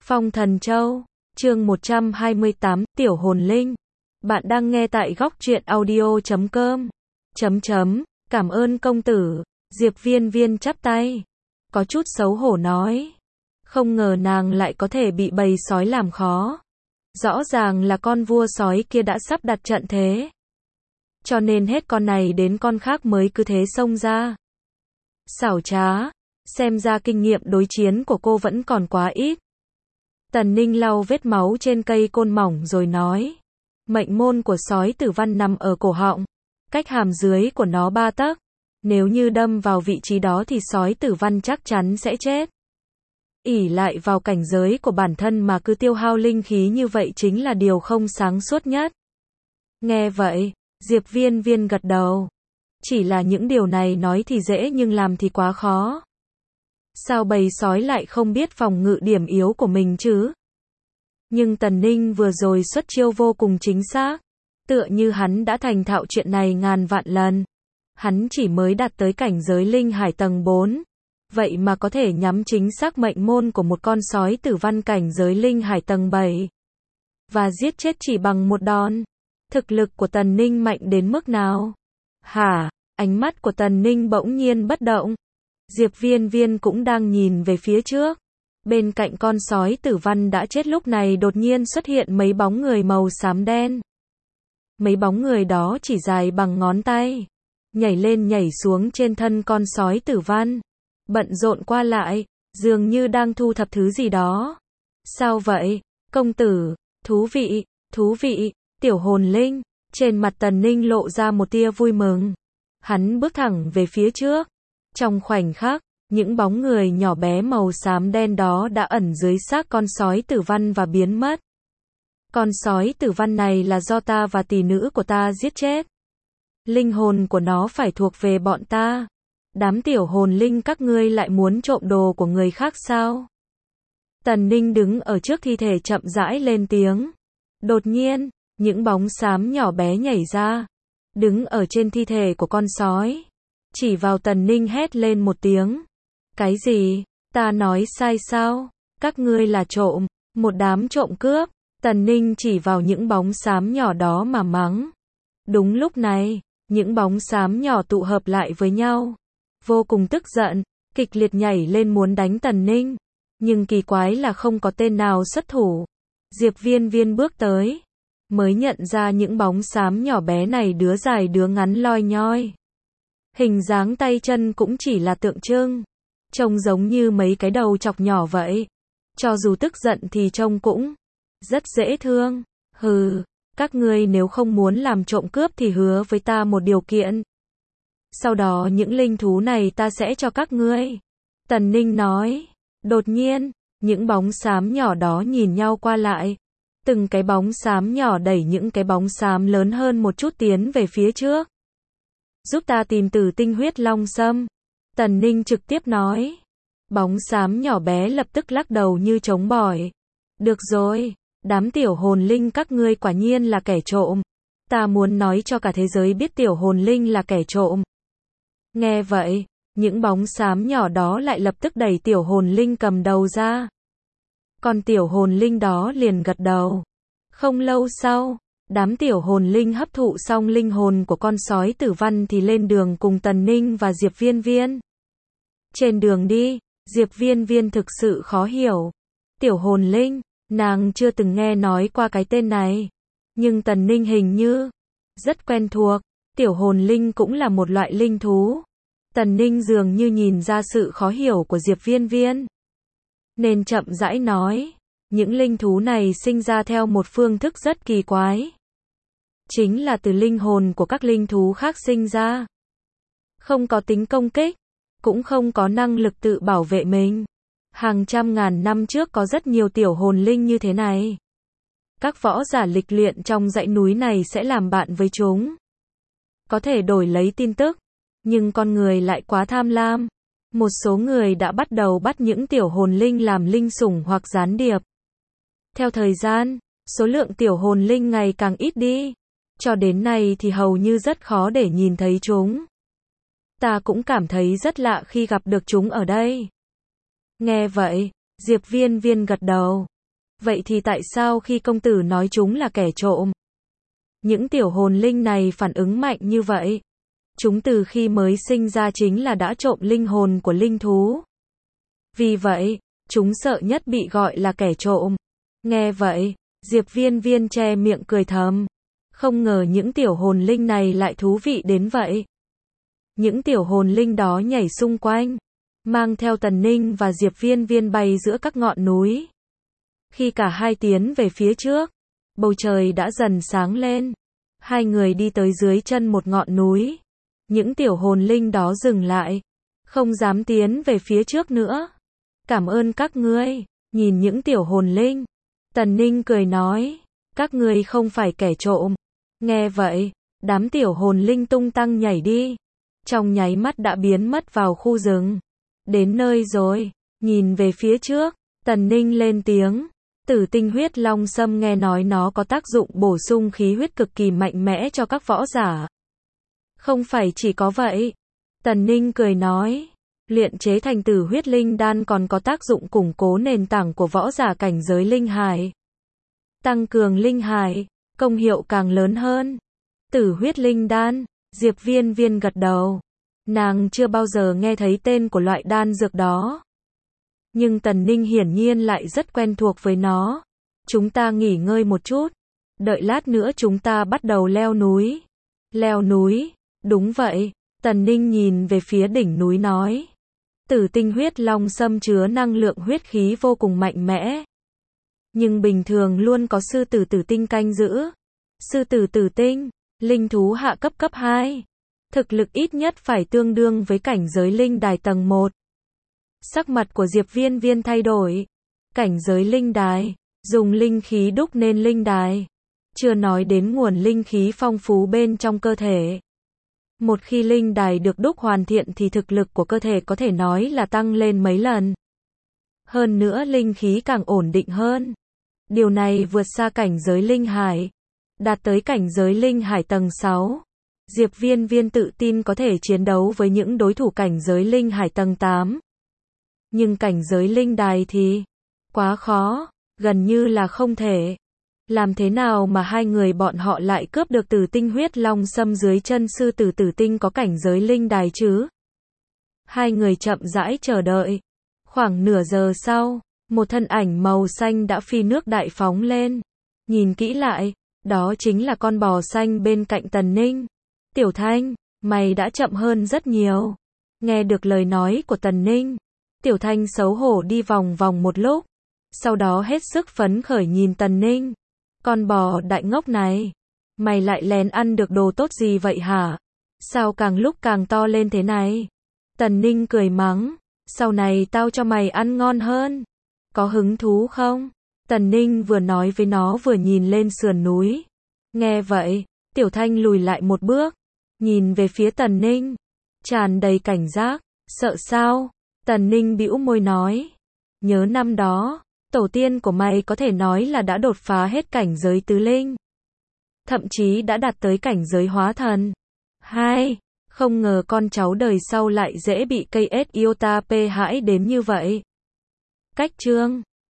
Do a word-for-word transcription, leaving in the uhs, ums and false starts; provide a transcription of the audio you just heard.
Phong Thần Châu, chương một trăm hai mươi tám, Tiểu Hồn Linh. Bạn đang nghe tại góc truyện audio chấm com. Chấm chấm, cảm ơn công tử. Diệp Viên Viên chắp tay. Có chút xấu hổ nói. Không ngờ nàng lại có thể bị bầy sói làm khó. Rõ ràng là con vua sói kia đã sắp đặt trận thế. Cho nên hết con này đến con khác mới cứ thế xông ra. Xảo trá, xem ra kinh nghiệm đối chiến của cô vẫn còn quá ít. Tần Ninh lau vết máu trên cây côn mỏng rồi nói. Mệnh môn của sói tử văn nằm ở cổ họng. Cách hàm dưới của nó ba tấc. Nếu như đâm vào vị trí đó thì sói tử văn chắc chắn sẽ chết. Ỷ lại vào cảnh giới của bản thân mà cứ tiêu hao linh khí như vậy chính là điều không sáng suốt nhất. Nghe vậy, Diệp Viên Viên gật đầu. Chỉ là những điều này nói thì dễ nhưng làm thì quá khó. Sao bầy sói lại không biết phòng ngự điểm yếu của mình chứ? Nhưng Tần Ninh vừa rồi xuất chiêu vô cùng chính xác. Tựa như hắn đã thành thạo chuyện này ngàn vạn lần. Hắn chỉ mới đạt tới cảnh giới linh hải tầng bốn. Vậy mà có thể nhắm chính xác mệnh môn của một con sói tử văn cảnh giới linh hải tầng bảy. Và giết chết chỉ bằng một đòn. Thực lực của Tần Ninh mạnh đến mức nào? Hả? Ánh mắt của Tần Ninh bỗng nhiên bất động. Diệp Viên Viên cũng đang nhìn về phía trước. Bên cạnh con sói tử văn đã chết lúc này đột nhiên xuất hiện mấy bóng người màu xám đen. Mấy bóng người đó chỉ dài bằng ngón tay. Nhảy lên nhảy xuống trên thân con sói tử văn. Bận rộn qua lại, dường như đang thu thập thứ gì đó. Sao vậy, công tử? Thú vị, thú vị, tiểu hồn linh. Trên mặt Tần Ninh lộ ra một tia vui mừng. Hắn bước thẳng về phía trước. Trong khoảnh khắc, những bóng người nhỏ bé màu xám đen đó đã ẩn dưới xác con sói tử văn và biến mất. Con sói tử văn này là do ta và tỷ nữ của ta giết chết. Linh hồn của nó phải thuộc về bọn ta. Đám tiểu hồn linh các ngươi lại muốn trộm đồ của người khác sao? Tần Ninh đứng ở trước thi thể chậm rãi lên tiếng. Đột nhiên, những bóng xám nhỏ bé nhảy ra. Đứng ở trên thi thể của con sói. Chỉ vào Tần Ninh hét lên một tiếng. Cái gì? Ta nói sai sao? Các ngươi là trộm, một đám trộm cướp. Tần Ninh chỉ vào những bóng xám nhỏ đó mà mắng. Đúng lúc này, những bóng xám nhỏ tụ hợp lại với nhau. Vô cùng tức giận, kịch liệt nhảy lên muốn đánh Tần Ninh. Nhưng kỳ quái là không có tên nào xuất thủ. Diệp Viên Viên bước tới. Mới nhận ra những bóng xám nhỏ bé này đứa dài đứa ngắn loi nhoi. Hình dáng tay chân cũng chỉ là tượng trưng. Trông giống như mấy cái đầu chọc nhỏ vậy. Cho dù tức giận thì trông cũng rất dễ thương. Hừ, các ngươi nếu không muốn làm trộm cướp thì hứa với ta một điều kiện. Sau đó những linh thú này ta sẽ cho các ngươi. Tần Ninh nói. Đột nhiên, những bóng xám nhỏ đó nhìn nhau qua lại. Từng cái bóng xám nhỏ đẩy những cái bóng xám lớn hơn một chút tiến về phía trước. Giúp ta tìm Tử Tinh huyết long sâm. Tần Ninh trực tiếp nói. Bóng xám nhỏ bé lập tức lắc đầu như trống bỏi. Được rồi, đám tiểu hồn linh các ngươi quả nhiên là kẻ trộm. Ta muốn nói cho cả thế giới biết tiểu hồn linh là kẻ trộm. Nghe vậy, những bóng xám nhỏ đó lại lập tức đẩy tiểu hồn linh cầm đầu ra. Còn tiểu hồn linh đó liền gật đầu. Không lâu sau, đám tiểu hồn linh hấp thụ xong linh hồn của con sói tử văn thì lên đường cùng Tần Ninh và Diệp Viên Viên. Trên đường đi, Diệp Viên Viên thực sự khó hiểu. Tiểu hồn linh, nàng chưa từng nghe nói qua cái tên này. Nhưng Tần Ninh hình như rất quen thuộc. Tiểu hồn linh cũng là một loại linh thú. Tần Ninh dường như nhìn ra sự khó hiểu của Diệp Viên Viên. Nên chậm rãi nói. Những linh thú này sinh ra theo một phương thức rất kỳ quái. Chính là từ linh hồn của các linh thú khác sinh ra. Không có tính công kích. Cũng không có năng lực tự bảo vệ mình. Hàng trăm ngàn năm trước có rất nhiều tiểu hồn linh như thế này. Các võ giả lịch luyện trong dãy núi này sẽ làm bạn với chúng. Có thể đổi lấy tin tức. Nhưng con người lại quá tham lam. Một số người đã bắt đầu bắt những tiểu hồn linh làm linh sủng hoặc gián điệp. Theo thời gian, số lượng tiểu hồn linh ngày càng ít đi. Cho đến nay thì hầu như rất khó để nhìn thấy chúng. Ta cũng cảm thấy rất lạ khi gặp được chúng ở đây. Nghe vậy, Diệp Viên Viên gật đầu. Vậy thì tại sao khi công tử nói chúng là kẻ trộm? Những tiểu hồn linh này phản ứng mạnh như vậy. Chúng từ khi mới sinh ra chính là đã trộm linh hồn của linh thú. Vì vậy, chúng sợ nhất bị gọi là kẻ trộm. Nghe vậy, Diệp Viên Viên che miệng cười thầm. Không ngờ những tiểu hồn linh này lại thú vị đến vậy. Những tiểu hồn linh đó nhảy xung quanh, mang theo Tần Ninh và Diệp Viên Viên bay giữa các ngọn núi. Khi cả hai tiến về phía trước, bầu trời đã dần sáng lên. Hai người đi tới dưới chân một ngọn núi. Những tiểu hồn linh đó dừng lại, không dám tiến về phía trước nữa. Cảm ơn các ngươi. Nhìn những tiểu hồn linh, Tần Ninh cười nói, các ngươi không phải kẻ trộm. Nghe vậy, đám tiểu hồn linh tung tăng nhảy đi. Trong nháy mắt đã biến mất vào khu rừng. Đến nơi rồi, nhìn về phía trước, Tần Ninh lên tiếng. Tử tinh huyết long sâm nghe nói nó có tác dụng bổ sung khí huyết cực kỳ mạnh mẽ cho các võ giả. Không phải chỉ có vậy. Tần Ninh cười nói, luyện chế thành tử huyết linh đan còn có tác dụng củng cố nền tảng của võ giả cảnh giới linh hải. Tăng cường linh hải, công hiệu càng lớn hơn. Tử huyết linh đan, Diệp Viên Viên gật đầu. Nàng chưa bao giờ nghe thấy tên của loại đan dược đó. Nhưng Tần Ninh hiển nhiên lại rất quen thuộc với nó. Chúng ta nghỉ ngơi một chút. Đợi lát nữa chúng ta bắt đầu leo núi. Leo núi, đúng vậy. Tần Ninh nhìn về phía đỉnh núi nói. Tử tinh huyết long sâm chứa năng lượng huyết khí vô cùng mạnh mẽ. Nhưng bình thường luôn có sư tử tử tinh canh giữ. Sư tử tử tinh, linh thú hạ cấp cấp hai. Thực lực ít nhất phải tương đương với cảnh giới linh đài tầng một. Sắc mặt của Diệp Viên Viên thay đổi. Cảnh giới linh đài, dùng linh khí đúc nên linh đài. Chưa nói đến nguồn linh khí phong phú bên trong cơ thể. Một khi linh đài được đúc hoàn thiện thì thực lực của cơ thể có thể nói là tăng lên mấy lần. Hơn nữa linh khí càng ổn định hơn. Điều này vượt xa cảnh giới linh hải. Đạt tới cảnh giới linh hải tầng sáu. Diệp Viên Viên tự tin có thể chiến đấu với những đối thủ cảnh giới linh hải tầng tám. Nhưng cảnh giới linh đài thì quá khó, gần như là không thể. Làm thế nào mà hai người bọn họ lại cướp được tử tinh huyết long sâm dưới chân sư tử tử tinh có cảnh giới linh đài chứ? Hai người chậm rãi chờ đợi. Khoảng nửa giờ sau, một thân ảnh màu xanh đã phi nước đại phóng lên. Nhìn kỹ lại, đó chính là con bò xanh bên cạnh Tần Ninh. Tiểu Thanh, mày đã chậm hơn rất nhiều. Nghe được lời nói của Tần Ninh, Tiểu Thanh xấu hổ đi vòng vòng một lúc. Sau đó hết sức phấn khởi nhìn Tần Ninh. Con bò đại ngốc này, mày lại lén ăn được đồ tốt gì vậy hả? Sao càng lúc càng to lên thế này? Tần Ninh cười mắng, sau này tao cho mày ăn ngon hơn. Có hứng thú không? Tần Ninh vừa nói với nó vừa nhìn lên sườn núi. Nghe vậy, Tiểu Thanh lùi lại một bước, nhìn về phía Tần Ninh, tràn đầy cảnh giác. Sợ sao? Tần Ninh bĩu môi nói, nhớ năm đó, tổ tiên của mày có thể nói là đã đột phá hết cảnh giới tứ linh. Thậm chí đã đạt tới cảnh giới hóa thần. Hai, không ngờ con cháu đời sau lại dễ bị cây ét iota p hãi đến như vậy. Cách chương